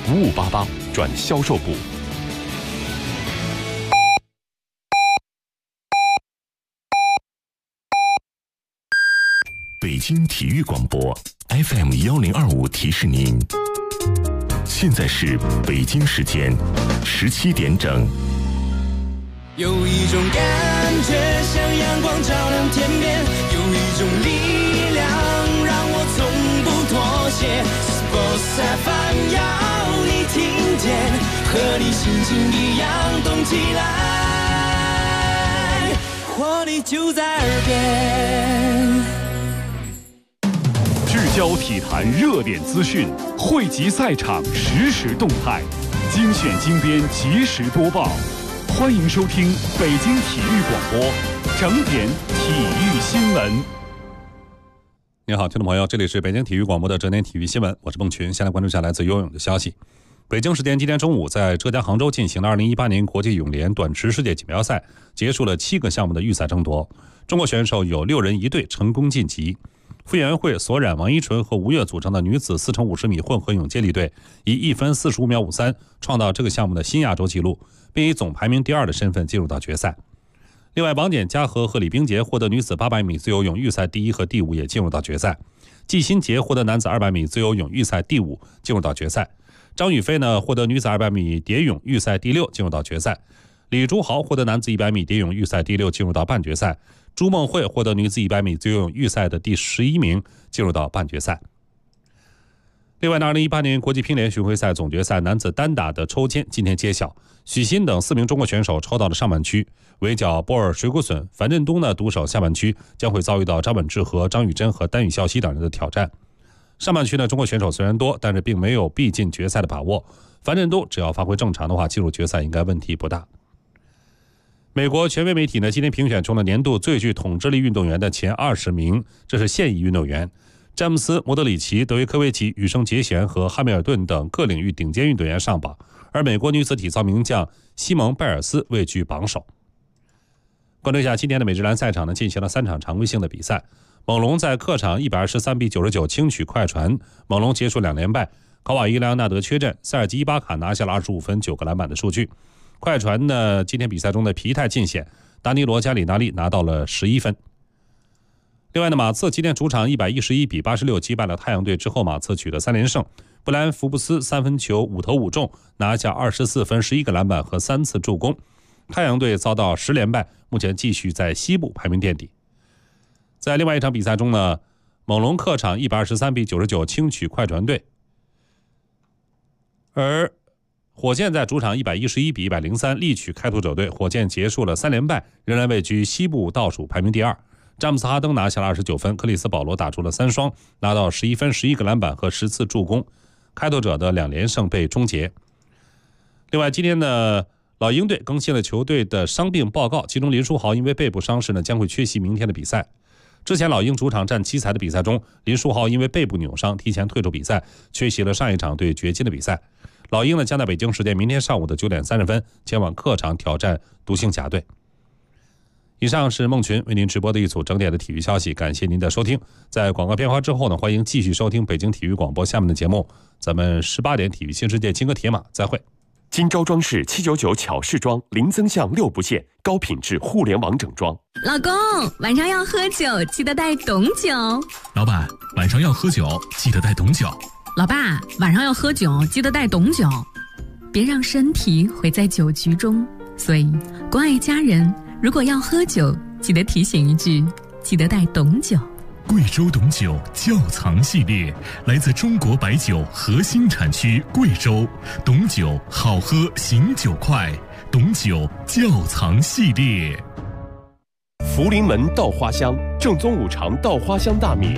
5588转销售部。北京体育广播 FM1025提示您，现在是北京时间17点整。 有一种感觉像阳光照亮天边，有一种力量让我从不妥协。Sports FM 要你听见，和你心情一样动起来，活力就在耳边。 聚焦体坛热点资讯，汇集赛场实时动态，精选精编及时播报。欢迎收听北京体育广播整点体育新闻。 你好，听众朋友，这里是北京体育广播的整点体育新闻，我是孟群。先来关注一下来自游泳的消息。北京时间今天中午，在浙江杭州进行了2018年国际泳联短池世界锦标赛，结束了7个项目的预赛争夺。中国选手有6人1队成功晋级。傅园慧、索冉、王一纯和吴越组成的女子4×50米混合泳接力队，以1分45秒53创造这个项目的新亚洲纪录，并以总排名第2的身份进入到决赛。另外，王简嘉禾和李冰洁获得女子800米自由泳预赛第1和第5，也进入到决赛。季新杰获得男子200米自由泳预赛第5，进入到决赛。张雨霏呢获得女子200米蝶泳预赛第6，进入到决赛。李朱豪获得男子100米蝶泳预赛第6，进入到半决赛。朱梦慧获得女子100米自由泳预赛的第11名，进入到半决赛。另外呢，2018年国际乒联巡回赛总决赛男子单打的抽签今天揭晓，许昕等4名中国选手抽到了上半区，围剿波尔、水谷隼、樊振东呢独守下半区，将会遭遇到张本智和、张雨铮和丹羽孝希等人的挑战。上半区呢，中国选手虽然多，但是并没有必进决赛的把握。樊振东只要发挥正常的话，进入决赛应该问题不大。美国权威媒体呢今天评选出了年度最具统治力运动员的前20名，这是现役运动员。詹姆斯、莫德里奇、德约科维奇、羽生结弦和汉密尔顿等各领域顶尖运动员上榜，而美国女子体操名将西蒙·拜尔斯位居榜首。关注一下今天的美职篮赛场呢，进行了3场常规性的比赛。猛龙在客场123比99轻取快船，猛龙结束2连败。考瓦伊·莱昂纳德缺阵，塞尔吉·伊巴卡拿下了25分9个篮板的数据。快船呢今天比赛中的疲态尽显，达尼罗·加里纳利拿到了11分。另外呢，马刺今天主场111比86击败了太阳队之后，马刺取得3连胜。布莱恩·福布斯3分球5投5中，拿下24分11个篮板和3次助攻。太阳队遭到10连败，目前继续在西部排名垫底。在另外一场比赛中呢，猛龙客场123比99轻取快船队，而火箭在主场111比103力取开拓者队，火箭结束了3连败，仍然位居西部倒数排名第2。詹姆斯·哈登拿下了29分，克里斯·保罗打出了3双，拿到11分11个篮板和10次助攻。开拓者的2连胜被终结。另外，今天呢，老鹰队更新了球队的伤病报告，其中林书豪因为背部伤势呢将会缺席明天的比赛。之前老鹰主场战奇才的比赛中，林书豪因为背部扭伤提前退出比赛，缺席了上一场对掘金的比赛。老鹰呢将在北京时间明天上午的9点30分前往客场挑战独行侠队。以上是孟群为您直播的一组整点的体育消息，感谢您的收听。在广告片花之后呢，欢迎继续收听北京体育广播下面的节目。咱们18点体育新世界金戈铁马再会。 金招装饰799巧饰装，零增项6不限，高品质互联网整装。 老公，晚上要喝酒，记得带董酒。 老板，晚上要喝酒，记得带董酒。 老爸，晚上要喝酒，记得带董酒。别让身体毁在酒局中，所以关爱家人，如果要喝酒，记得提醒一句，记得带董酒。 贵州董酒窖藏系列，来自中国白酒核心产区贵州，董酒好喝醒酒快，董酒窖藏系列。 福临门稻花香，正宗五常稻花香大米。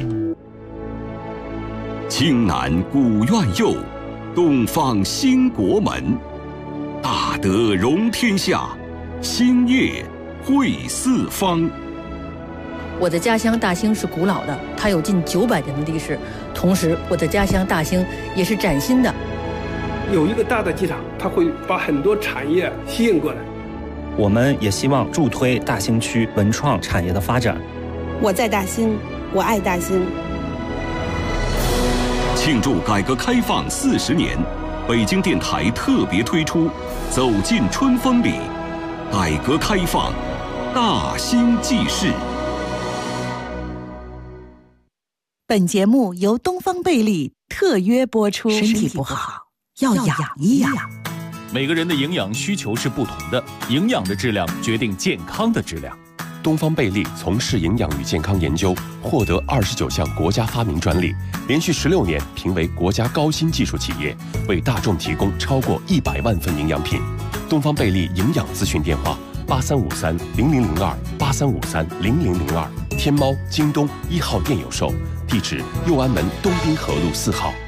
青南古院右，东方兴国门。大德容天下，兴业惠四方。 我的家乡大兴是古老的，它有近900年的历史。同时，我的家乡大兴也是崭新的。 有一个大的机场，它会把很多产业吸引过来。 我们也希望助推大兴区文创产业的发展。 我在大兴，我爱大兴。 庆祝改革开放40年， 北京电台特别推出《走进春风里》，改革开放大兴记事。 本节目由东方贝利特约播出。身体不好要养一养。 每个人的营养需求是不同的，营养的质量决定健康的质量。 东方贝利从事营养与健康研究，获得29项国家发明专利，连续16年评为国家高新技术企业，为大众提供超过100万份营养品。东方贝利营养咨询电话83530002，83530002，天猫、京东1号店有售，地址右安门东滨河路4号。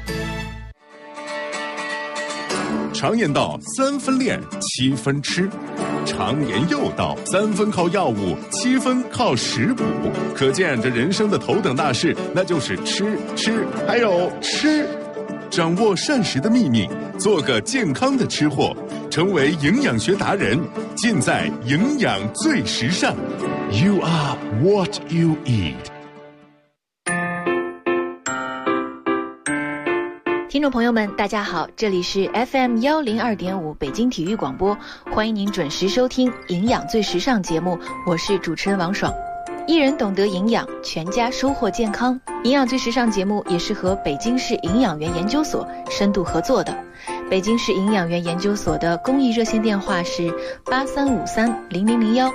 常言道3分练7分吃，常言又道3分靠药物7分靠食补，可见这人生的头等大事那就是吃还有吃。掌握膳食的秘密，做个健康的吃货，成为营养学达人，尽在营养最时尚。 You are what you eat。 听众朋友们大家好，这里是 FM102.5 北京体育广播，欢迎您准时收听营养最时尚节目，我是主持人王爽。一人懂得营养，全家收获健康。营养最时尚节目也是和北京市营养员研究所深度合作的。北京市营养员研究所的公益热线电话是83530001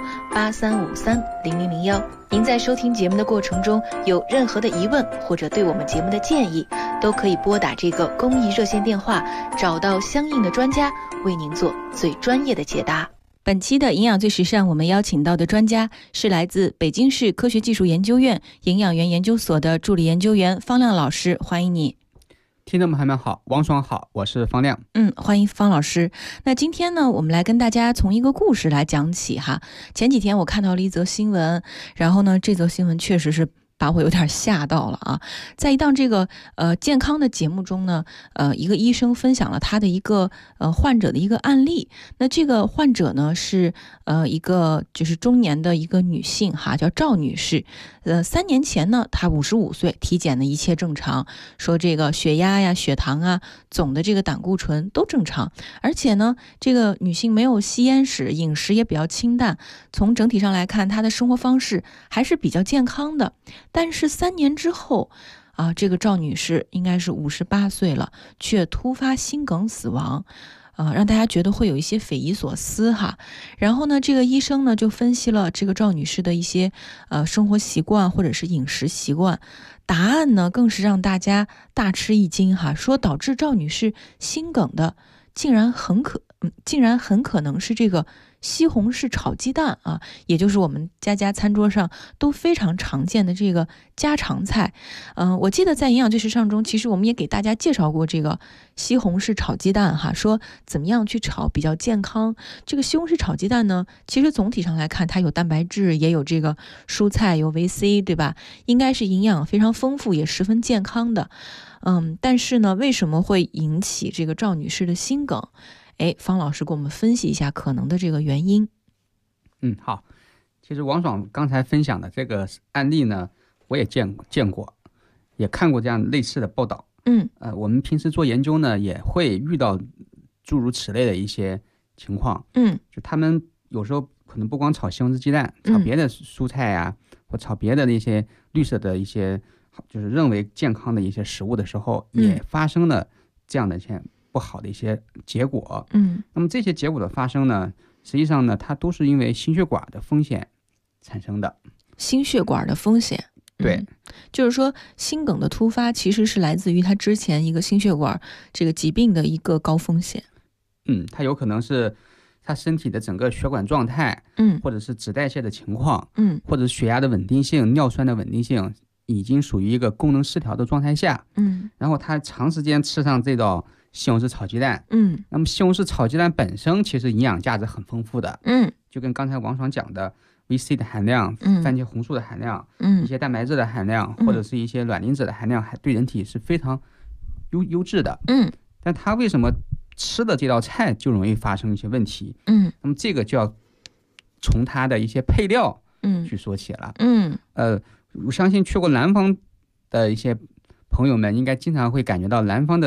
83530001。您在收听节目的过程中有任何的疑问或者对我们节目的建议，都可以拨打这个公益热线电话，找到相应的专家为您做最专业的解答。本期的营养最时尚，我们邀请到的专家是来自北京市科学技术研究院营养员研究所的助理研究员方亮老师，欢迎你。 听众朋友们好，王爽好，我是方亮。 欢迎方老师。那今天呢，我们来跟大家从一个故事来讲起哈。前几天我看到了一则新闻，然后呢，这则新闻确实是把我有点吓到了啊！在一档这个健康的节目中呢，一个医生分享了他的一个患者的一个案例。那这个患者呢是一个就是中年的一个女性哈，叫赵女士。3年前呢，她55岁，体检的一切正常，说这个血压呀、血糖啊、总的这个胆固醇都正常，而且呢，这个女性没有吸烟史，饮食也比较清淡，从整体上来看，她的生活方式还是比较健康的。但是3年之后啊，这个赵女士应该是58岁了，却突发心梗死亡。让大家觉得会有一些匪夷所思哈。然后呢，这个医生呢就分析了这个赵女士的一些生活习惯或者是饮食习惯，答案呢更是让大家大吃一惊哈，说导致赵女士心梗的竟然很可能是这个西红柿炒鸡蛋啊，也就是我们家餐桌上都非常常见的这个家常菜。我记得在营养最时尚中，其实我们也给大家介绍过这个西红柿炒鸡蛋哈，说怎么样去炒比较健康。这个西红柿炒鸡蛋呢，其实总体上来看，它有蛋白质，也有这个蔬菜，有维 C， 对吧？应该是营养非常丰富，也十分健康的。但是呢，为什么会引起这个赵女士的心梗？方老师给我们分析一下可能的这个原因。 好，其实王爽刚才分享的这个案例呢，我也见过，也看过这样类似的报道。我们平时做研究呢，也会遇到诸如此类的一些情况。就他们有时候可能不光炒西红柿鸡蛋，炒别的蔬菜啊，或炒别的那些绿色的一些，就是认为健康的一些食物的时候，也发生了这样的一些不好的一些结果。那么这些结果的发生呢，实际上呢，它都是因为心血管的风险产生的。 心血管的风险， 对， 就是说心梗的突发其实是来自于他之前一个心血管这个疾病的一个高风险。 它有可能是他身体的整个血管状态，或者是脂代谢的情况，或者血压的稳定性、尿酸的稳定性已经属于一个功能失调的状态下，然后他长时间吃上这道西红柿炒鸡蛋，那么西红柿炒鸡蛋本身其实营养价值很丰富的，就跟刚才王爽讲的 VC 的含量，番茄红素的含量，一些蛋白质的含量，或者是一些卵磷脂的含量，还对人体是非常优质的，但他为什么吃的这道菜就容易发生一些问题？那么这个就要从他的一些配料去说起了。我相信去过南方的一些朋友们应该经常会感觉到南方的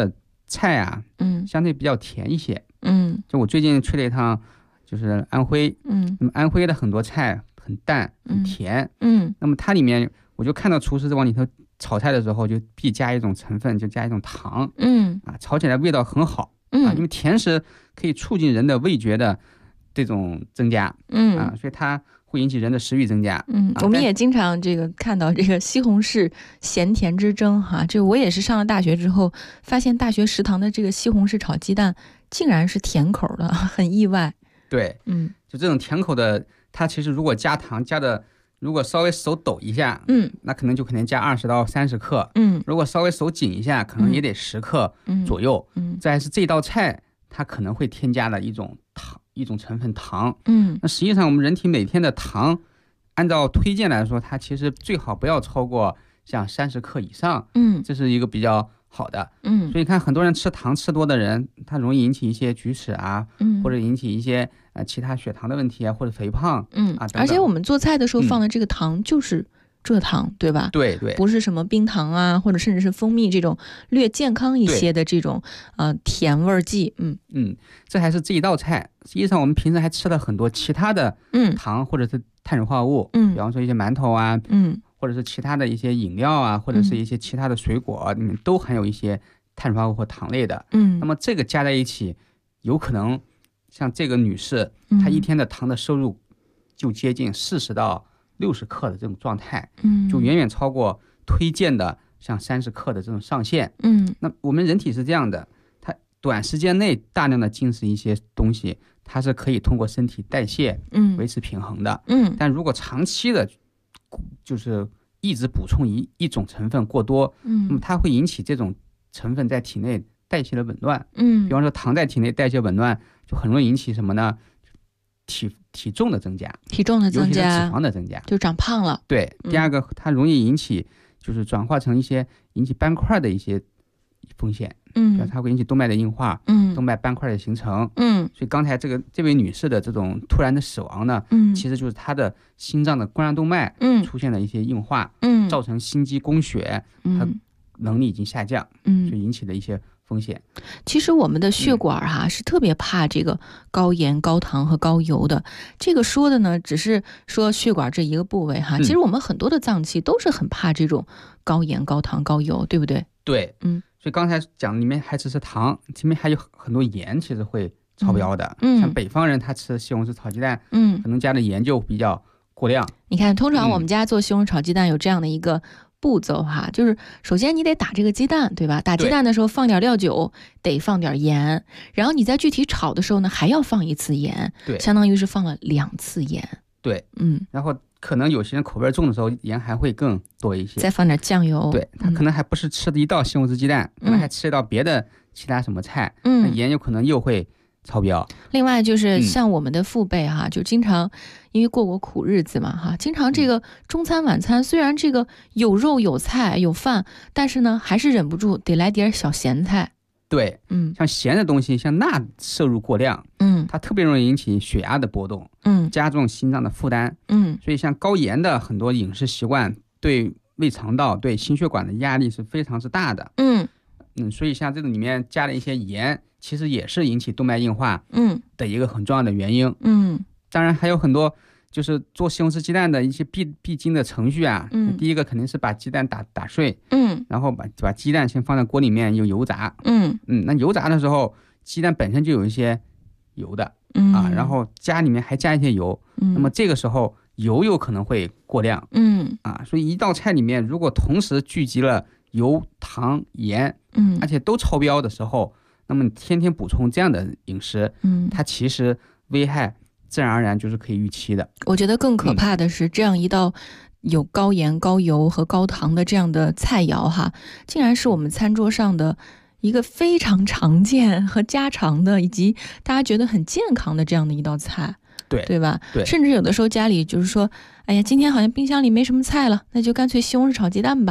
菜啊，相对比较甜一些。就我最近去了一趟，就是安徽，那么安徽的很多菜很淡很甜，那么它里面我就看到厨师在往里头炒菜的时候就必加一种成分，就加一种糖，炒起来味道很好，因为甜食可以促进人的味觉的这种增加，所以它会引起人的食欲增加。 我们也经常这个看到这个西红柿咸甜之争哈，这我也是上了大学之后发现大学食堂的这个西红柿炒鸡蛋竟然是甜口的，很意外。 对，就这种甜口的，它其实如果加糖加的，如果稍微手抖一下，那可能就可能加20到30克，如果稍微手紧一下，可能也得10克左右。再来是这道菜，它可能会添加了一种糖，一种成分糖。那实际上我们人体每天的糖，按照推荐来说，它其实最好不要超过像30克以上。这是一个比较好的。所以看很多人吃糖吃多的人，他容易引起一些龋齿啊，或者引起一些其他血糖的问题啊，或者肥胖啊。 而且我们做菜的时候放的这个糖就是蔗糖，对吧？ 对， 不是什么冰糖啊，或者甚至是蜂蜜这种略健康一些的这种甜味剂。 这还是这一道菜。实际上我们平时还吃了很多其他的糖或者是碳水化合物，比方说一些馒头啊，或者是其他的一些饮料啊，或者是一些其他的水果，里面都含有一些碳水化合物或糖类的。那么这个加在一起，有可能像这个女士，她一天的糖的摄入就接近40到60克的这种状态，就远远超过推荐的像30克的这种上限。那我们人体是这样的，它短时间内大量的进食一些东西，它是可以通过身体代谢维持平衡的。但如果长期的就是一直补充一种成分过多，那么它会引起这种成分在体内代谢的紊乱。比方说糖在体内代谢紊乱，就很容易引起什么呢？体重的增加， 尤其是脂肪的增加， 就长胖了。 对，第二个它容易引起就是转化成一些引起斑块的一些风险。它会引起动脉的硬化，动脉斑块的形成。所以刚才这位女士的这种突然的死亡呢，其实就是她的心脏的冠状动脉出现了一些硬化，造成心肌供血，它能力已经下降，所以引起的一些风险。 其实我们的血管是特别怕这个高盐、高糖和高油的。这个说的呢，只是说血管这一个部位其实我们很多的脏器都是很怕这种高盐、高糖、高油，对不对？ 对，所以刚才讲里面还只是糖，里面还有很多盐，其实会超标的。像北方人他吃西红柿炒鸡蛋，可能加的盐就比较过量。 你看，通常我们家做西红柿炒鸡蛋有这样的一个步骤就是首先你得打这个鸡蛋，对吧？打鸡蛋的时候放点料酒，得放点盐，然后你在具体炒的时候呢，还要放1次盐， 对， 相当于是放了2次盐。 对，然后可能有些人口味重的时候，盐还会更多一些， 再放点酱油。 对，他可能还不是吃的一道西红柿鸡蛋，可能还吃一道别的其他什么菜，那盐有可能又会超标。 另外就是像我们的父辈就经常因为过苦日子嘛经常这个中餐晚餐虽然这个有肉有菜有饭，但是呢还是忍不住得来点小咸菜。 对，像咸的东西，像钠摄入过量，它特别容易引起血压的波动，加重心脏的负担，所以像高盐的很多饮食习惯对胃肠道、对心血管的压力是非常之大的，所以像这个里面加了一些盐，其实也是引起动脉硬化的一个很重要的原因。当然还有很多就是做西红柿鸡蛋的一些必经的程序第一个肯定是把鸡蛋打碎，然后把鸡蛋先放在锅里面用油炸，那油炸的时候鸡蛋本身就有一些油的然后里面还加一些油，那么这个时候油有可能会过量，所以一道菜里面如果同时聚集了油、糖、盐，而且都超标的时候，那么天天补充这样的饮食，它其实危害自然而然就是可以预期的。 我觉得更可怕的是这样一道有高盐、高油和高糖的这样的菜肴竟然是我们餐桌上的一个非常常见和家常的，以及大家觉得很健康的这样的一道菜，对吧？ 对， 甚至有的时候家里就是说，哎呀，今天好像冰箱里没什么菜了，那就干脆西红柿炒鸡蛋吧。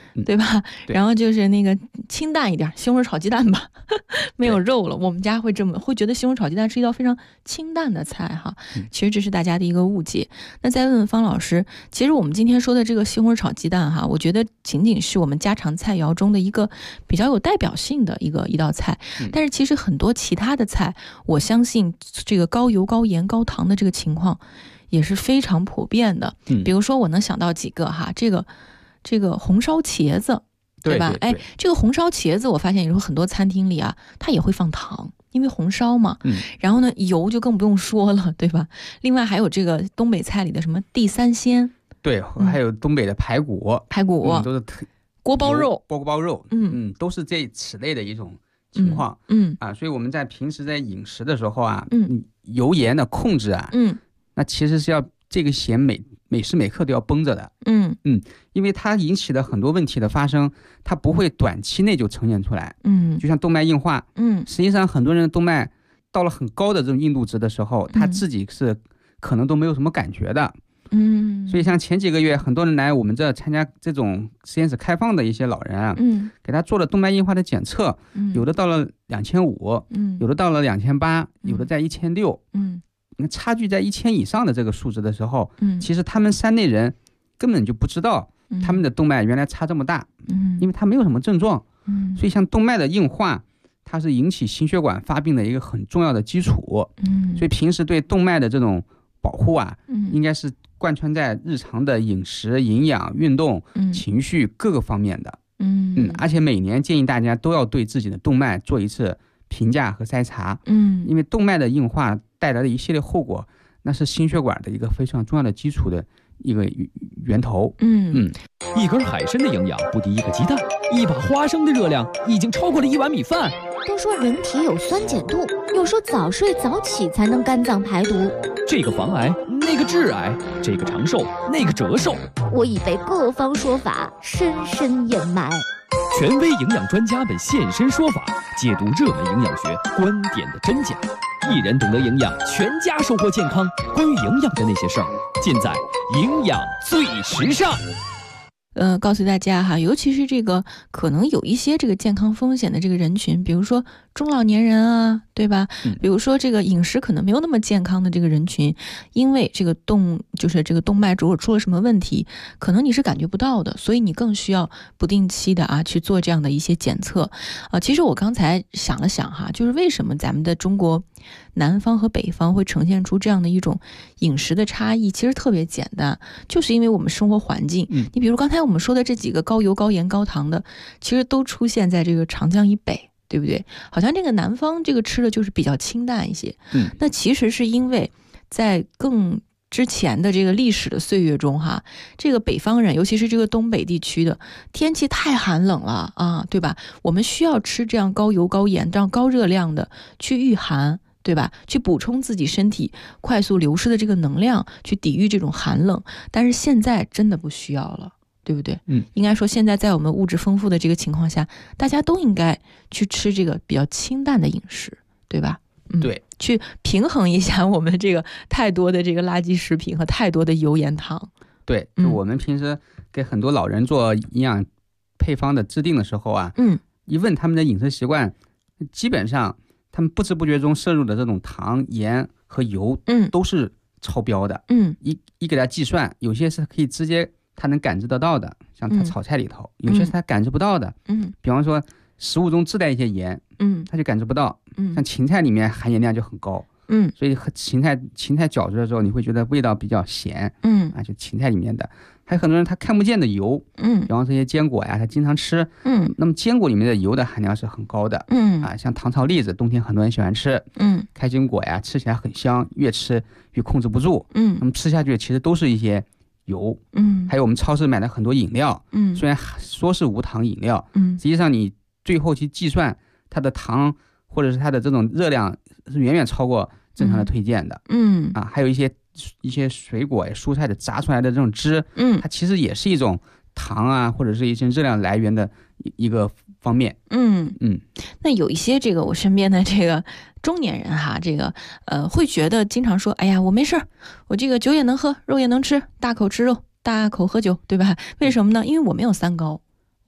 对吧？然后就是那个清淡一点，西红柿炒鸡蛋吧，没有肉了。我们家会觉得西红柿炒鸡蛋是一道非常清淡的菜哈。其实这是大家的一个误解。那再问问方老师，其实我们今天说的这个西红柿炒鸡蛋哈，我觉得仅仅是我们家常菜肴中的一个比较有代表性的一道菜，但是其实很多其他的菜，我相信这个高油、高盐、高糖的这个情况也是非常普遍的。比如说我能想到几个哈，这个红烧茄子，对吧？哎，这个红烧茄子，我发现有时候很多餐厅里啊，它也会放糖，因为红烧嘛。然后呢，油就更不用说了，对吧？另外还有这个东北菜里的什么地三鲜， 对，还有东北的排骨，都是锅包肉， 都是此类的一种情况。所以我们在平时在饮食的时候啊，油盐的控制啊，那其实是要这个咸每时每刻都要绷着的。因为它引起的很多问题的发生，它不会短期内就呈现出来。就像动脉硬化，实际上很多人的动脉到了很高的这种硬度值的时候，他自己是可能都没有什么感觉的。所以像前几个月很多人来我们这参加这种实验室开放的一些老人啊，给他做了动脉硬化的检测，有的到了2500，有的到了2800，有的在1600，差距在1000以上的这个数值的时候，其实他们山内人根本就不知道他们的动脉原来差这么大，因为他没有什么症状。所以像动脉的硬化，它是引起心血管发病的一个很重要的基础。所以平时对动脉的这种保护啊，应该是贯穿在日常的饮食、营养、运动、情绪各个方面的。而且每年建议大家都要对自己的动脉做一次评价和筛查。因为动脉的硬化带来的一系列后果，那是心血管的一个非常重要的基础的一个源头。 一根海参的营养不敌一个鸡蛋，一把花生的热量已经超过了1碗米饭。 都说人体有酸碱度，又说早睡早起才能肝脏排毒。 这个防癌，那个致癌，这个长寿，那个折寿。 我已被各方说法深深掩埋。 权威营养专家们现身说法，解读热门营养学观点的真假。一人懂得营养，全家收获健康。关于营养的那些事儿，尽在营养最时尚。 告诉大家哈，尤其是这个可能有一些这个健康风险的这个人群，比如说中老年人啊，对吧？比如说这个饮食可能没有那么健康的这个人群，因为这个就是这个动脉如果出了什么问题，可能你是感觉不到的，所以你更需要不定期的啊去做这样的一些检测。其实我刚才想了想哈，就是为什么咱们的中国南方和北方会呈现出这样的一种饮食的差异，其实特别简单，就是因为我们生活环境。你比如刚才我们说的这几个高油、高盐、高糖的，其实都出现在这个长江以北，对不对？好像这个南方这个吃的就是比较清淡一些。那其实是因为在更之前的这个历史的岁月中哈，这个北方人，尤其是这个东北地区的天气太寒冷了啊，对吧？我们需要吃这样高油、高盐、这样高热量的去御寒，对吧？去补充自己身体快速流失的这个能量，去抵御这种寒冷。但是现在真的不需要了，对不对？应该说现在在我们物质丰富的这个情况下，大家都应该去吃这个比较清淡的饮食，对吧？ 对， 去平衡一下我们这个太多的这个垃圾食品和太多的油盐糖。 对，就我们平时给很多老人做营养配方的制定的时候啊，一问他们的饮食习惯，基本上他们不知不觉中摄入的这种糖、盐和油，都是超标的。一给他计算，有些是可以直接他能感知得到的，像他炒菜里头，有些是他感知不到的。比方说食物中自带一些盐，他就感知不到。像芹菜里面含盐量就很高，所以芹菜搅出的时候，你会觉得味道比较咸，就芹菜里面的。还有很多人他看不见的油，比方这些坚果呀，他经常吃，那么坚果里面的油的含量是很高的，像糖炒栗子，冬天很多人喜欢吃，开心果呀，吃起来很香，越吃越控制不住，那么吃下去其实都是一些油，还有我们超市买的很多饮料，虽然说是无糖饮料，实际上你最后去计算它的糖或者是它的这种热量是远远超过正常的推荐的，还有一些水果蔬菜的榨出来的这种汁，它其实也是一种糖啊或者是一些热量来源的一个方面。 那有一些这个我身边的这个中年人哈，这个会觉得经常说，哎呀，我没事，我这个酒也能喝，肉也能吃，大口吃肉，大口喝酒，对吧？为什么呢？因为我没有三高。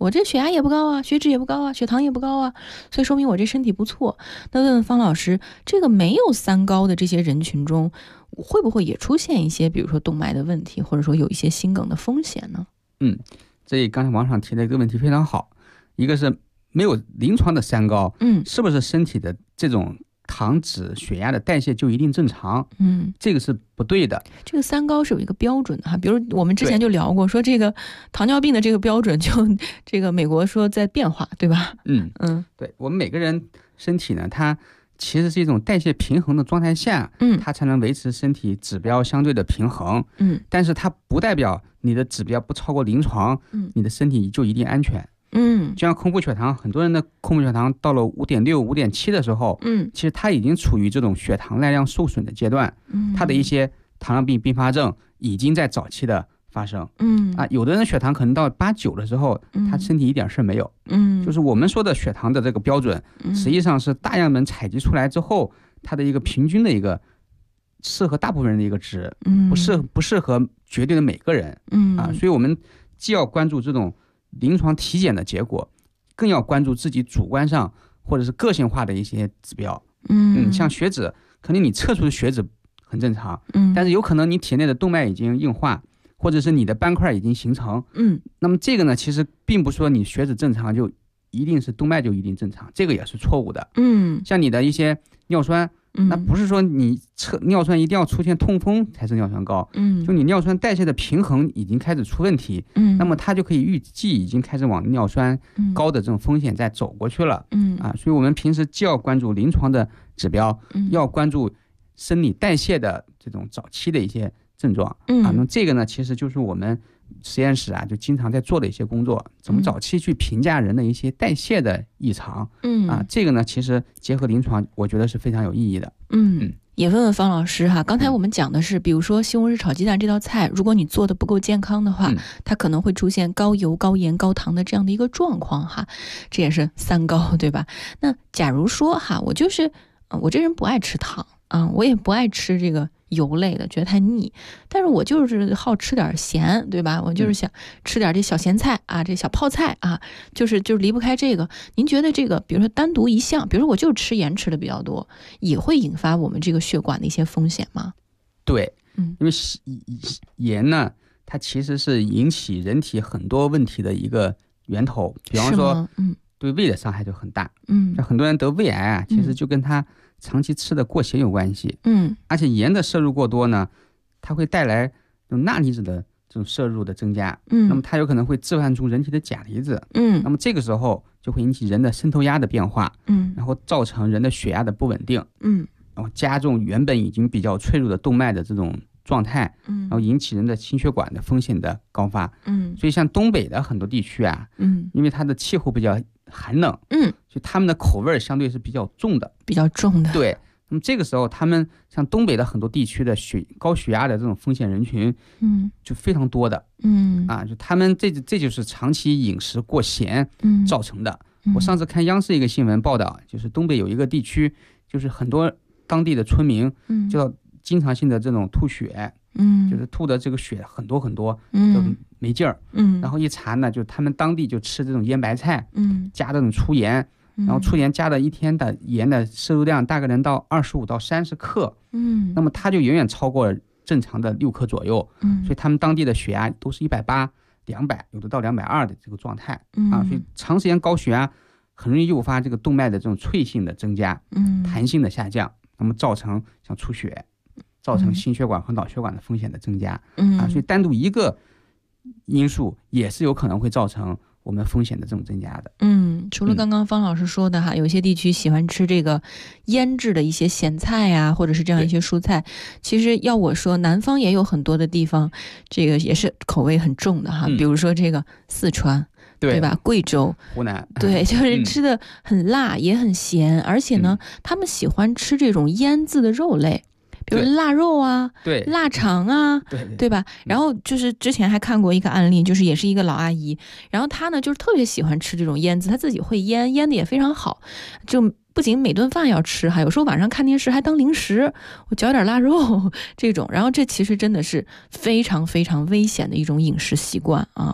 我这血压也不高啊，血脂也不高啊，血糖也不高啊，所以说明我这身体不错。那问问方老师，这个没有三高的这些人群中，会不会也出现一些比如说动脉的问题，或者说有一些心梗的风险呢？ 这刚才王厂提的一个问题非常好，一个是没有临床的三高，是不是身体的这种糖脂血压的代谢就一定正常？这个是不对的。这个三高是有一个标准的哈，比如我们之前就聊过，说这个糖尿病的这个标准就这个美国说在变化，对吧？对，我们每个人身体呢，它其实是一种代谢平衡的状态下，它才能维持身体指标相对的平衡。但是它不代表你的指标不超过临床，你的身体就一定安全。就像空腹血糖，很多人的空腹血糖到了5.6、5.7的时候，其实他已经处于这种血糖耐量受损的阶段，他的一些糖尿病并发症已经在早期的发生。有的人血糖可能到8、9的时候，他身体一点事没有。就是我们说的血糖的这个标准，实际上是大样本采集出来之后，它的一个平均的一个适合大部分人的一个值，不适合绝对的每个人。所以我们既要关注这种临床体检的结果，更要关注自己主观上或者是个性化的一些指标。像血脂，可能你测出的血脂很正常，但是有可能你体内的动脉已经硬化，或者是你的斑块已经形成。那么这个呢，其实并不说你血脂正常就一定是动脉就一定正常，这个也是错误的。像你的一些尿酸，那不是说你测尿酸一定要出现痛风才是尿酸高，就你尿酸代谢的平衡已经开始出问题，那么它就可以预计已经开始往尿酸高的这种风险再走过去了。所以我们平时既要关注临床的指标，要关注生理代谢的这种早期的一些症状。那么这个呢，其实就是我们实验室就经常在做的一些工作，怎么早期去评价人的一些代谢的异常。这个呢，其实结合临床，我觉得是非常有意义的。 也问问方老师哈，刚才我们讲的是，比如说西红柿炒鸡蛋这道菜，如果你做的不够健康的话，它可能会出现高油、高盐、高糖的这样的一个状况哈，这也是三高，对吧？那假如说哈，我这人不爱吃糖我也不爱吃这个油类的，觉得太腻，但是我就是好吃点咸，对吧？我就是想吃点这小咸菜这小泡菜就是离不开这个。您觉得这个，比如说单独一项，比如说我就吃盐吃的比较多，也会引发我们这个血管的一些风险吗？ 对，因为盐呢，它其实是引起人体很多问题的一个源头，比方说，对胃的伤害就很大。很多人得胃癌其实就跟他长期吃的过咸有关系。而且盐的摄入过多呢，它会带来钠离子的这种摄入的增加。那么它有可能会置换出人体的钾离子。那么这个时候就会引起人的渗透压的变化。然后造成人的血压的不稳定。然后加重原本已经比较脆弱的动脉的这种状态，然后引起人的心血管的风险的高发。所以像东北的很多地区因为它的气候比较寒冷，所以他们的口味相对是比较重的。对，那么这个时候他们像东北的很多地区的高血压的这种风险人群就非常多的。就他们这就是长期饮食过咸造成的。我上次看央视一个新闻报道，就是东北有一个地区，就是很多当地的村民就要经常性的这种吐血，就是吐的这个血很多很多，都没劲儿。然后一查呢，就他们当地就吃这种腌白菜，加这种粗盐，然后粗盐加的一天的盐的摄入量大概能到25到30克。那么它就远远超过正常的6克左右。所以他们当地的血压都是180、200，有的到220的这个状态。所以长时间高血压很容易诱发这个动脉的这种脆性的增加，弹性的下降，那么造成像出血，造成心血管和脑血管的风险的增加。所以单独一个因素也是有可能会造成我们风险的这种增加的。 除了刚刚方老师说的有些地区喜欢吃这个腌制的一些咸菜或者是这样一些蔬菜，其实要我说南方也有很多的地方这个也是口味很重的比如说这个四川，对吧？贵州、 湖南， 对，就是吃的很辣也很咸，而且呢他们喜欢吃这种腌制的肉类，比如腊肉对， 腊肠对吧？然后就是之前还看过一个案例，就是也是一个老阿姨，然后她呢就是特别喜欢吃这种腌制，她自己会腌的也非常好，就不仅每顿饭要吃有时候晚上看电视还当零食，我嚼点腊肉这种，然后这其实真的是非常非常危险的一种饮食习惯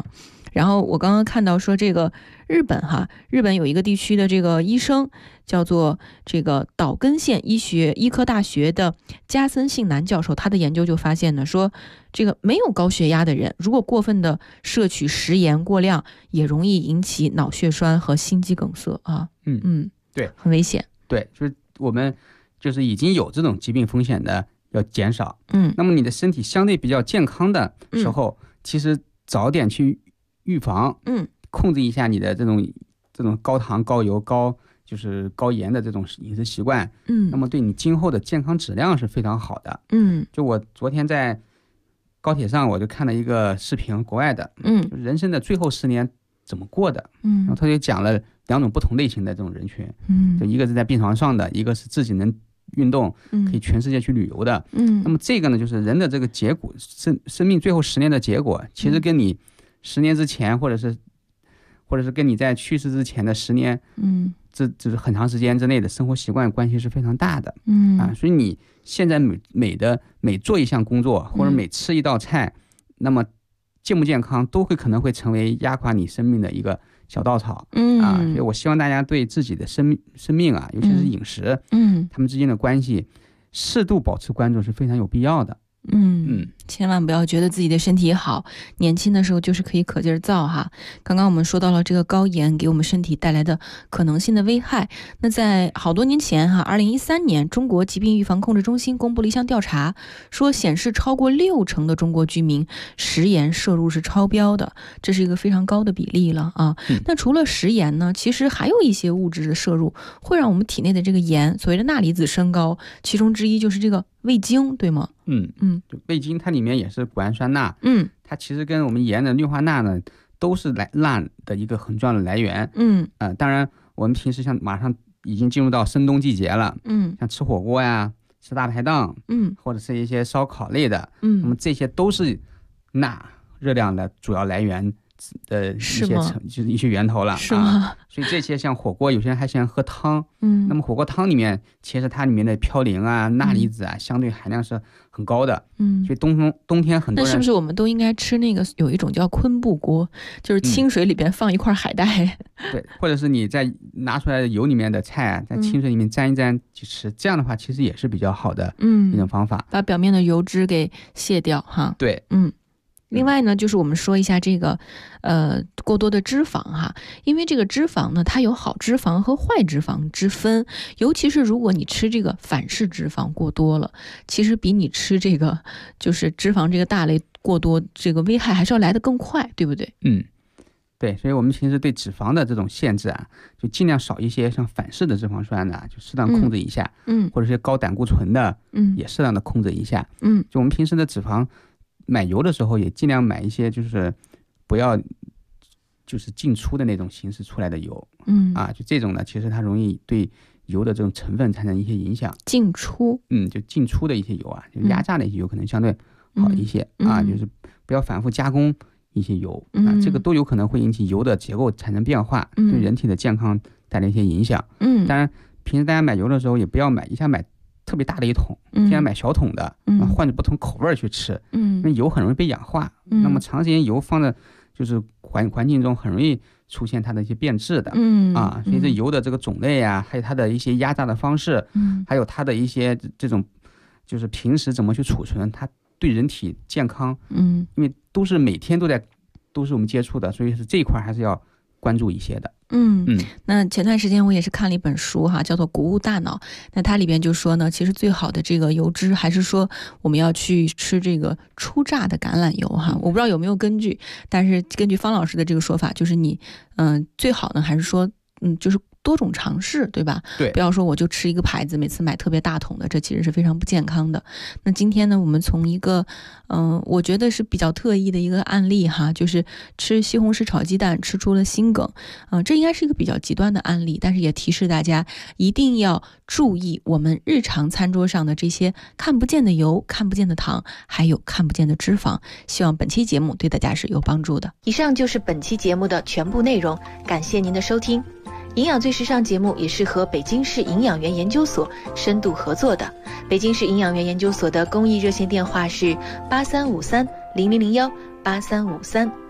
然后我刚刚看到说这个日本有一个地区的这个医生叫做这个岛根县医科大学的加森信男教授，他的研究就发现呢，说这个没有高血压的人，如果过分的摄取食盐过量，也容易引起脑血栓和心肌梗塞啊。 对， 很危险。 对，就是我们就是已经有这种疾病风险的要减少。那么你的身体相对比较健康的时候，其实早点去预防，控制一下你的这种高糖、高油、就是高盐的这种饮食习惯，那么对你今后的健康质量是非常好的。就我昨天在高铁上我就看了一个视频，国外的，人生的最后10年怎么过的，然后他就讲了2种不同类型的这种人群，就一个是在病床上的，一个是自己能运动，可以全世界去旅游的。那么这个呢，就是人的这个结果，生命最后10年的结果，其实跟你10年之前，或者是跟你在去世之前的10年，这是很长时间之内的生活习惯关系是非常大的。所以你现在每做一项工作，或者每吃一道菜，那么健不健康都可能会成为压垮你生命的一个小稻草。所以我希望大家对自己的生命啊，尤其是饮食，他们之间的关系适度保持关注是非常有必要的。 千万不要觉得自己的身体好，年轻的时候就是可以可劲儿造哈。刚刚我们说到了这个高盐给我们身体带来的可能性的危害。那在好多年前哈，2013年，中国疾病预防控制中心公布了一项调查，说显示超过60%的中国居民食盐摄入是超标的，这是一个非常高的比例了啊。那除了食盐呢，其实还有一些物质的摄入会让我们体内的这个盐，所谓的钠离子升高，其中之一就是这个味精，对吗？ 味精它里面也是谷氨酸钠，它其实跟我们盐的氯化钠呢都是钠的一个很重要的来源。当然我们平时像马上已经进入到深冬季节了，像吃火锅呀、吃大排档，或者是一些烧烤类的，那么这些都是钠热量的主要来源的一些源头了， 是吗？ 所以这些像火锅，有些人还喜欢喝汤，那么火锅汤里面其实它里面的嘌呤啊、钠离子啊，相对含量是很高的，所以冬天很多人， 那是不是我们都应该吃那个有一种叫昆布锅，就是清水里边放一块海带， 对，或者是你在拿出来的油里面的菜啊，在清水里面沾一沾去吃，这样的话其实也是比较好的一种方法， 把表面的油脂给卸掉哈。 对， 另外呢，就是我们说一下这个过多的脂肪哈，因为这个脂肪呢，它有好脂肪和坏脂肪之分，尤其是如果你吃这个反式脂肪过多了，其实比你吃这个就是脂肪这个大类过多，这个危害还是要来得更快，对不对？ 对，所以我们平时对脂肪的这种限制啊，就尽量少一些像反式的脂肪酸的，就适当控制一下，或者是高胆固醇的，也适当的控制一下，就我们平时的脂肪。买油的时候也尽量买一些，就是不要就是进出的那种形式出来的油，就这种呢，其实它容易对油的这种成分产生一些影响。 进出， 就进出的一些油啊，就压榨的一些油可能相对好一些，就是不要反复加工一些油，这个都有可能会引起油的结构产生变化，对人体的健康带来一些影响。当然平时大家买油的时候也不要一下买特别大的一桶，尽量买小桶的，换着不同口味去吃，因为油很容易被氧化，那么长时间油放在就是环境中很容易出现它的一些变质的，所以这油的这个种类啊，还有它的一些压榨的方式，还有它的一些这种就是平时怎么去储存，它对人体健康，因为都是每天都是我们接触的，所以是这一块还是要关注一些的。 那前段时间我也是看了一本书哈，叫做《谷物大脑》。那它里边就说呢，其实最好的这个油脂还是说我们要去吃这个初榨的橄榄油哈。我不知道有没有根据，但是根据方老师的这个说法，就是你最好呢还是说就是多种尝试，对吧？ 对， 不要说我就吃一个牌子，每次买特别大桶的，这其实是非常不健康的。那今天呢，我们从一个我觉得是比较特异的一个案例哈，就是吃西红柿炒鸡蛋吃出了心梗，这应该是一个比较极端的案例，但是也提示大家一定要注意我们日常餐桌上的这些看不见的油、看不见的糖，还有看不见的脂肪。希望本期节目对大家是有帮助的。 以上就是本期节目的全部内容，感谢您的收听。营养最时尚节目也是和北京市营养员研究所深度合作的。北京市营养员研究所的公益热线电话是83530001，83530001。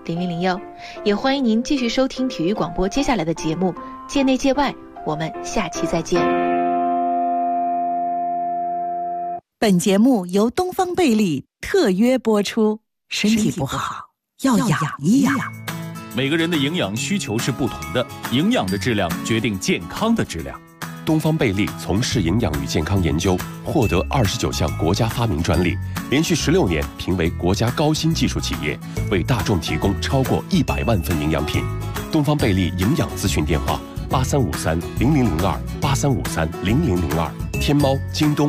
0016，也欢迎您继续收听体育广播接下来的节目，界内界外，我们下期再见。 本节目由东方贝利特约播出，身体不好要养一养。 每个人的营养需求是不同的，营养的质量决定健康的质量。 东方贝利从事营养与健康研究，获得29项国家发明专利，连续16年评为国家高新技术企业，为大众提供超过100万份营养品。东方贝利营养咨询电话：83530002，83530002，天猫、京东。